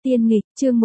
Tiên nghịch, chương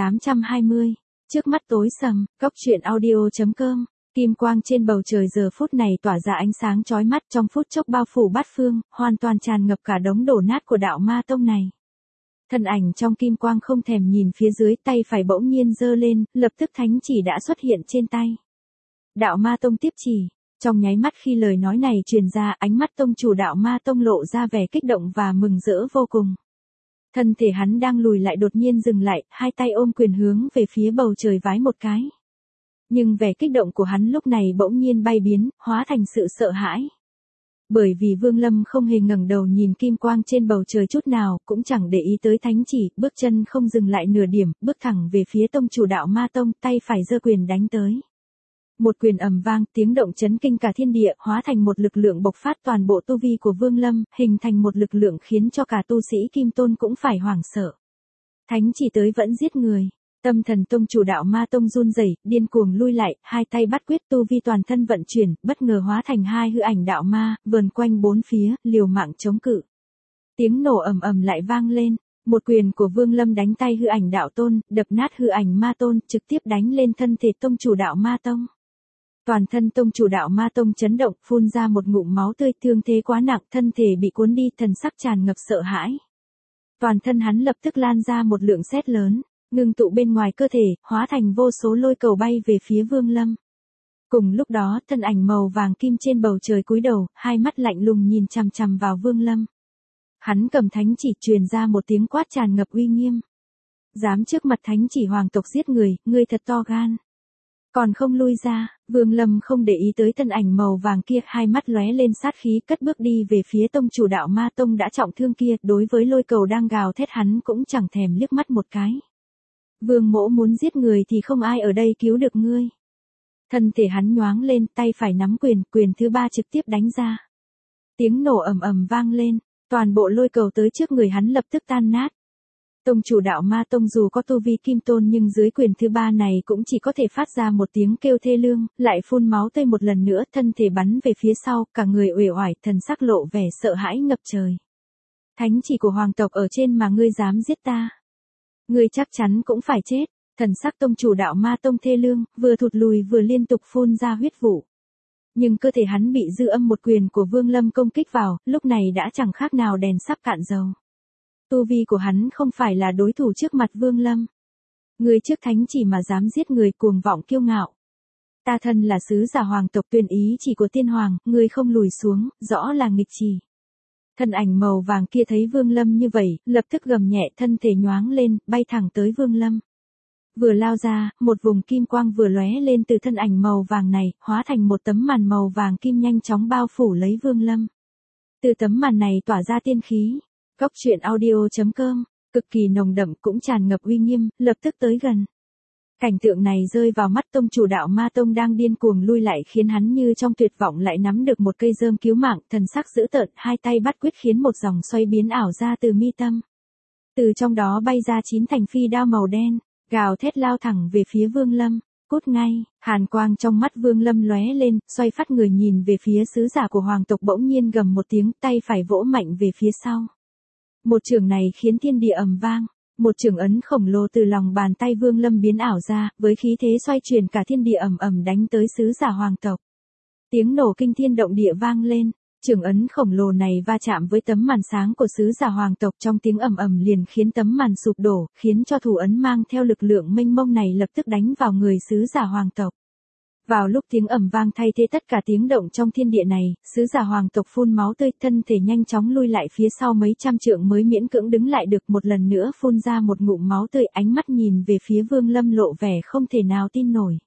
1820. Trước mắt tối sầm, Cóc truyện audio.com. Kim quang trên bầu trời giờ phút này tỏa ra ánh sáng chói mắt, trong phút chốc bao phủ bát phương, hoàn toàn tràn ngập cả đống đổ nát của đạo ma tông này. Thân ảnh trong kim quang không thèm nhìn phía dưới, tay phải bỗng nhiên giơ lên, lập tức thánh chỉ đã xuất hiện trên tay. Đạo ma tông tiếp chỉ. Trong nháy mắt khi lời nói này truyền ra, ánh mắt tông chủ đạo ma tông lộ ra vẻ kích động và mừng rỡ vô cùng. Thân thể hắn đang lùi lại đột nhiên dừng lại, hai tay ôm quyền hướng về phía bầu trời vái một cái. Nhưng vẻ kích động của hắn lúc này bỗng nhiên bay biến, hóa thành sự sợ hãi. Bởi vì Vương Lâm không hề ngẩng đầu nhìn kim quang trên bầu trời chút nào, cũng chẳng để ý tới thánh chỉ, bước chân không dừng lại nửa điểm, bước thẳng về phía tông chủ đạo ma tông, tay phải giơ quyền đánh tới. Một quyền ầm vang, tiếng động chấn kinh cả thiên địa, hóa thành một lực lượng bộc phát toàn bộ tu vi của Vương Lâm, hình thành một lực lượng khiến cho cả tu sĩ Kim Tôn cũng phải hoảng sợ. Thánh chỉ tới vẫn giết người. Tâm thần tông chủ đạo ma tông run rẩy, điên cuồng lui lại, hai tay bắt quyết tu vi toàn thân vận chuyển, bất ngờ hóa thành hai hư ảnh đạo ma, vờn quanh bốn phía, liều mạng chống cự. Tiếng nổ ầm ầm lại vang lên. Một quyền của Vương Lâm đánh tay hư ảnh đạo tôn, đập nát hư ảnh ma tôn, trực tiếp đánh lên thân thể tông chủ đạo ma tông. Toàn thân tông chủ đạo ma tông chấn động, phun ra một ngụm máu tươi, thương thế quá nặng, thân thể bị cuốn đi, thần sắc tràn ngập sợ hãi. Toàn thân hắn lập tức lan ra một lượng sét lớn, ngưng tụ bên ngoài cơ thể, hóa thành vô số lôi cầu bay về phía Vương Lâm. Cùng lúc đó, thân ảnh màu vàng kim trên bầu trời cúi đầu, hai mắt lạnh lùng nhìn chằm chằm vào Vương Lâm. Hắn cầm thánh chỉ, truyền ra một tiếng quát tràn ngập uy nghiêm. Dám trước mặt thánh chỉ hoàng tộc giết người, ngươi thật to gan. Còn không lui ra, Vương Lâm không để ý tới thân ảnh màu vàng kia, hai mắt lóe lên sát khí, cất bước đi về phía tông chủ đạo ma tông đã trọng thương kia, đối với lôi cầu đang gào thét hắn cũng chẳng thèm liếc mắt một cái. Vương mỗ muốn giết người thì không ai ở đây cứu được ngươi. Thân thể hắn nhoáng lên, tay phải nắm quyền, quyền thứ ba trực tiếp đánh ra. Tiếng nổ ầm ầm vang lên, toàn bộ lôi cầu tới trước người hắn lập tức tan nát. Tông chủ đạo ma tông dù có tu vi kim tôn nhưng dưới quyền thứ ba này cũng chỉ có thể phát ra một tiếng kêu thê lương, lại phun máu tươi một lần nữa, thân thể bắn về phía sau, cả người uể oải, thần sắc lộ vẻ sợ hãi ngập trời. Thánh chỉ của hoàng tộc ở trên mà ngươi dám giết ta. Ngươi chắc chắn cũng phải chết. Thần sắc tông chủ đạo ma tông thê lương, vừa thụt lùi vừa liên tục phun ra huyết vụ. Nhưng cơ thể hắn bị dư âm một quyền của Vương Lâm công kích vào, lúc này đã chẳng khác nào đèn sắp cạn dầu. Tu vi của hắn không phải là đối thủ trước mặt Vương Lâm. Ngươi trước thánh chỉ mà dám giết người, cuồng vọng kiêu ngạo. Ta thân là sứ giả hoàng tộc, tuyên ý chỉ của tiên hoàng, ngươi không lùi xuống, rõ là nghịch chỉ. Thân ảnh màu vàng kia thấy Vương Lâm như vậy, lập tức gầm nhẹ, thân thể nhoáng lên, bay thẳng tới Vương Lâm. Vừa lao ra, một vùng kim quang vừa lóe lên từ thân ảnh màu vàng này, hóa thành một tấm màn màu vàng kim nhanh chóng bao phủ lấy Vương Lâm. Từ tấm màn này tỏa ra tiên khí. Cóc truyện audio.com, cực kỳ nồng đậm cũng tràn ngập uy nghiêm, lập tức tới gần. Cảnh tượng này rơi vào mắt tông chủ đạo ma tông đang điên cuồng lui lại khiến hắn như trong tuyệt vọng lại nắm được một cây rơm cứu mạng, thần sắc dữ tợn, hai tay bắt quyết khiến một dòng xoay biến ảo ra từ mi tâm. Từ trong đó bay ra 9 thành phi đao màu đen, gào thét lao thẳng về phía Vương Lâm. Cút ngay, hàn quang trong mắt Vương Lâm lóe lên, xoay phát người nhìn về phía sứ giả của hoàng tộc, bỗng nhiên gầm một tiếng, tay phải vỗ mạnh về phía sau. Một chưởng này khiến thiên địa ầm vang, một chưởng ấn khổng lồ từ lòng bàn tay Vương Lâm biến ảo ra, với khí thế xoay chuyển cả thiên địa ầm ầm đánh tới sứ giả hoàng tộc. Tiếng nổ kinh thiên động địa vang lên, chưởng ấn khổng lồ này va chạm với tấm màn sáng của sứ giả hoàng tộc, trong tiếng ầm ầm liền khiến tấm màn sụp đổ, khiến cho thủ ấn mang theo lực lượng mênh mông này lập tức đánh vào người sứ giả hoàng tộc. Vào lúc tiếng ầm vang thay thế tất cả tiếng động trong thiên địa này, sứ giả hoàng tộc phun máu tươi, thân thể nhanh chóng lui lại phía sau mấy trăm trượng mới miễn cưỡng đứng lại được, một lần nữa phun ra một ngụm máu tươi, ánh mắt nhìn về phía Vương Lâm lộ vẻ không thể nào tin nổi.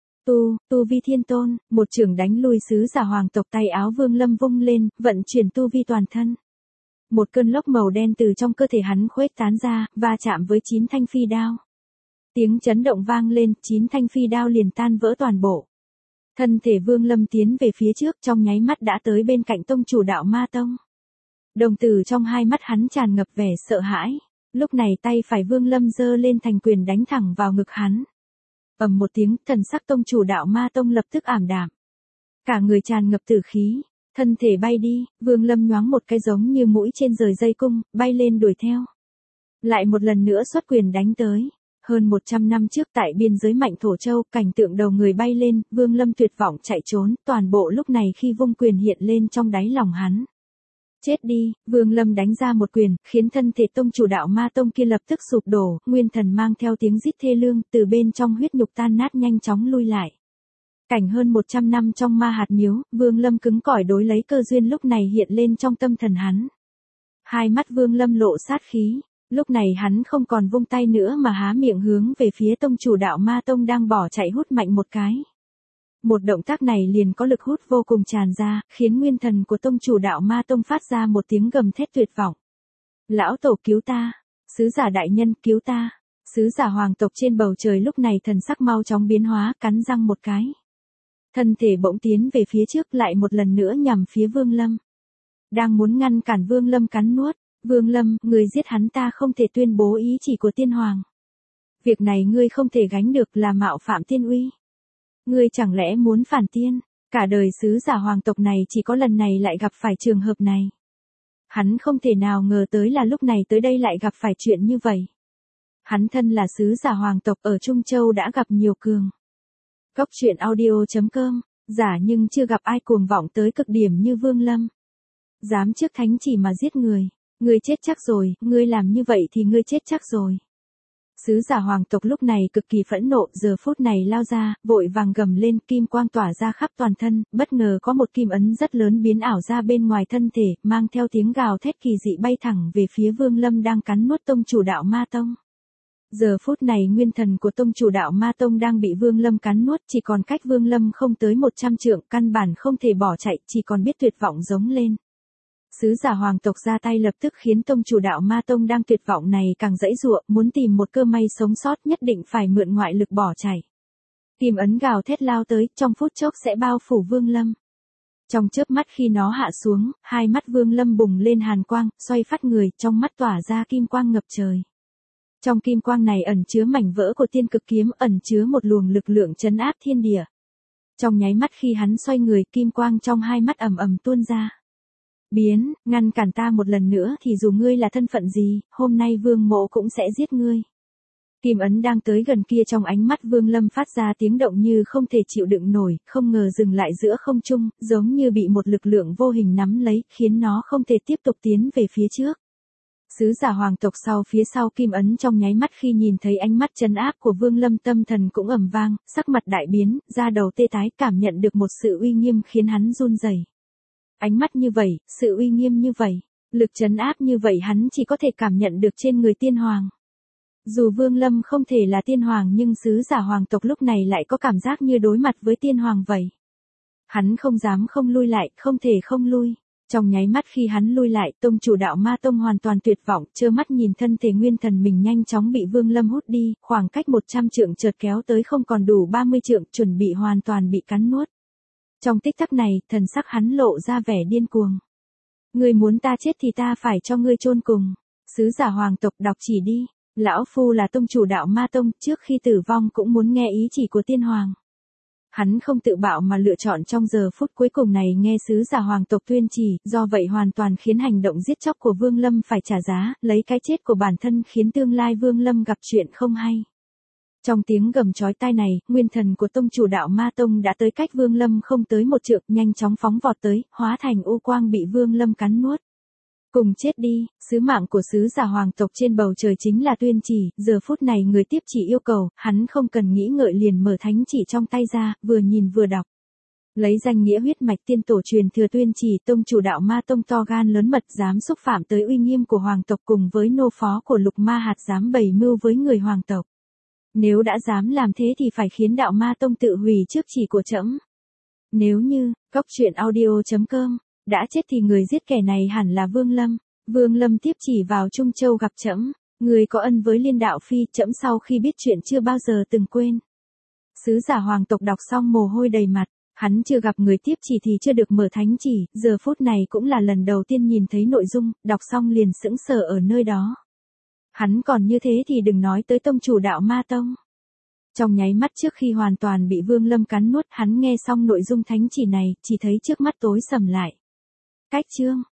Tu vi thiên tôn, một chưởng đánh lui sứ giả hoàng tộc, tay áo Vương Lâm vung lên, vận chuyển tu vi toàn thân. Một cơn lốc màu đen từ trong cơ thể hắn khuếch tán ra, va chạm với 9 thanh phi đao. Tiếng chấn động vang lên, 9 thanh phi đao liền tan vỡ toàn bộ. Thân thể Vương Lâm tiến về phía trước, trong nháy mắt đã tới bên cạnh tông chủ đạo ma tông. Đồng tử trong hai mắt hắn tràn ngập vẻ sợ hãi. Lúc này tay phải Vương Lâm giơ lên thành quyền đánh thẳng vào ngực hắn. Ầm một tiếng, thần sắc tông chủ đạo ma tông lập tức ảm đạm. Cả người tràn ngập tử khí, thân thể bay đi, Vương Lâm nhoáng một cái giống như mũi trên rời dây cung, bay lên đuổi theo. lại một lần nữa xuất quyền đánh tới. Hơn 100 năm trước tại biên giới Mạnh Thổ Châu, cảnh tượng đầu người bay lên, Vương Lâm tuyệt vọng chạy trốn, toàn bộ lúc này khi vung quyền hiện lên trong đáy lòng hắn. Chết đi, Vương Lâm đánh ra một quyền, khiến thân thể tông chủ đạo ma tông kia lập tức sụp đổ, nguyên thần mang theo tiếng rít thê lương, từ bên trong huyết nhục tan nát nhanh chóng lui lại. Cảnh hơn 100 năm trong ma hạt miếu, Vương Lâm cứng cỏi đối lấy cơ duyên lúc này hiện lên trong tâm thần hắn. Hai mắt Vương Lâm lộ sát khí, lúc này hắn không còn vung tay nữa mà há miệng hướng về phía tông chủ đạo ma tông đang bỏ chạy hút mạnh một cái. Một động tác này liền có lực hút vô cùng tràn ra, khiến nguyên thần của tông chủ đạo ma tông phát ra một tiếng gầm thét tuyệt vọng. Lão tổ cứu ta, sứ giả đại nhân cứu ta, sứ giả hoàng tộc trên bầu trời lúc này thần sắc mau chóng biến hóa, cắn răng một cái. Thân thể bỗng tiến về phía trước lại một lần nữa nhằm phía Vương Lâm. Đang muốn ngăn cản Vương Lâm cắn nuốt, Vương Lâm, người giết hắn ta không thể tuyên bố ý chỉ của tiên hoàng. Việc này ngươi không thể gánh được là mạo phạm tiên uy. Ngươi chẳng lẽ muốn phản tiên, cả đời sứ giả hoàng tộc này chỉ có lần này lại gặp phải trường hợp này. Hắn không thể nào ngờ tới là lúc này tới đây lại gặp phải chuyện như vậy. Hắn thân là sứ giả hoàng tộc ở Trung Châu đã gặp nhiều cường. Góc truyện audio.com, giả nhưng chưa gặp ai cuồng vọng tới cực điểm như Vương Lâm. Dám trước thánh chỉ mà giết người, ngươi chết chắc rồi, ngươi làm như vậy thì ngươi chết chắc rồi. Sứ giả hoàng tộc lúc này cực kỳ phẫn nộ, giờ phút này lao ra, vội vàng gầm lên, kim quang tỏa ra khắp toàn thân, bất ngờ có một kim ấn rất lớn biến ảo ra bên ngoài thân thể, mang theo tiếng gào thét kỳ dị bay thẳng về phía Vương Lâm đang cắn nuốt tông chủ đạo ma tông. Giờ phút này nguyên thần của tông chủ đạo ma tông đang bị Vương Lâm cắn nuốt, chỉ còn cách Vương Lâm không tới 100 trượng, căn bản không thể bỏ chạy, chỉ còn biết tuyệt vọng giống lên. Sứ giả hoàng tộc ra tay lập tức khiến tông chủ đạo ma tông đang tuyệt vọng này càng giãy giụa, muốn tìm một cơ may sống sót nhất định phải mượn ngoại lực bỏ chạy. Kim ấn gào thét lao tới, trong phút chốc sẽ bao phủ Vương Lâm. Trong chớp mắt khi nó hạ xuống, hai mắt Vương Lâm bùng lên hàn quang, xoay phát người, trong mắt tỏa ra kim quang ngập trời. Trong kim quang này ẩn chứa mảnh vỡ của tiên cực kiếm, ẩn chứa một luồng lực lượng trấn áp thiên địa. Trong nháy mắt khi hắn xoay người, kim quang trong hai mắt ầm ầm tuôn ra. Biến, ngăn cản ta một lần nữa thì dù ngươi là thân phận gì, hôm nay Vương Mộ cũng sẽ giết ngươi. Kim ấn đang tới gần kia, trong ánh mắt Vương Lâm phát ra tiếng động như không thể chịu đựng nổi, không ngờ dừng lại giữa không trung, giống như bị một lực lượng vô hình nắm lấy, khiến nó không thể tiếp tục tiến về phía trước. Sứ giả hoàng tộc sau phía sau kim ấn trong nháy mắt khi nhìn thấy ánh mắt trấn áp của Vương Lâm, tâm thần cũng ầm vang, sắc mặt đại biến, da đầu tê tái, cảm nhận được một sự uy nghiêm khiến hắn run rẩy. Ánh mắt như vậy, sự uy nghiêm như vậy, lực trấn áp như vậy hắn chỉ có thể cảm nhận được trên người tiên hoàng. Dù Vương Lâm không thể là tiên hoàng nhưng sứ giả hoàng tộc lúc này lại có cảm giác như đối mặt với tiên hoàng vậy. Hắn không dám không lui lại, không thể không lui. Trong nháy mắt khi hắn lui lại, tông chủ đạo ma tông hoàn toàn tuyệt vọng, trơ mắt nhìn thân thể nguyên thần mình nhanh chóng bị Vương Lâm hút đi, khoảng cách 100 trượng chợt kéo tới không còn đủ 30 trượng, chuẩn bị hoàn toàn bị cắn nuốt. Trong tích tắc này, thần sắc hắn lộ ra vẻ điên cuồng. Ngươi muốn ta chết thì ta phải cho ngươi chôn cùng. Sứ giả hoàng tộc đọc chỉ đi. Lão Phu là tông chủ đạo ma tông, trước khi tử vong cũng muốn nghe ý chỉ của tiên hoàng. Hắn không tự bạo mà lựa chọn trong giờ phút cuối cùng này nghe sứ giả hoàng tộc tuyên chỉ, do vậy hoàn toàn khiến hành động giết chóc của Vương Lâm phải trả giá, lấy cái chết của bản thân khiến tương lai Vương Lâm gặp chuyện không hay. Trong tiếng gầm chói tai này, nguyên thần của tông chủ đạo ma tông đã tới cách Vương Lâm không tới một trượng, nhanh chóng phóng vọt tới, hóa thành u quang bị Vương Lâm cắn nuốt. Cùng chết đi, sứ mạng của sứ giả hoàng tộc trên bầu trời chính là tuyên chỉ, giờ phút này người tiếp chỉ yêu cầu, hắn không cần nghĩ ngợi liền mở thánh chỉ trong tay ra, vừa nhìn vừa đọc. Lấy danh nghĩa huyết mạch tiên tổ truyền thừa tuyên chỉ, tông chủ đạo ma tông to gan lớn mật dám xúc phạm tới uy nghiêm của hoàng tộc, cùng với nô phó của Lục Ma Hạt dám bày mưu với người hoàng tộc. Nếu đã dám làm thế thì phải khiến đạo ma tông tự hủy trước chỉ của trẫm. Nếu như, góc truyện audio.com, đã chết thì người giết kẻ này hẳn là Vương Lâm. Vương Lâm tiếp chỉ vào Trung Châu gặp trẫm, người có ân với Liên Đạo Phi, trẫm sau khi biết chuyện chưa bao giờ từng quên. Sứ giả hoàng tộc đọc xong mồ hôi đầy mặt, hắn chưa gặp người tiếp chỉ thì chưa được mở thánh chỉ, giờ phút này cũng là lần đầu tiên nhìn thấy nội dung, đọc xong liền sững sờ ở nơi đó. Hắn còn như thế thì đừng nói tới tông chủ đạo ma tông. Trong nháy mắt trước khi hoàn toàn bị Vương Lâm cắn nuốt, hắn nghe xong nội dung thánh chỉ này, chỉ thấy trước mắt tối sầm lại. Cách chương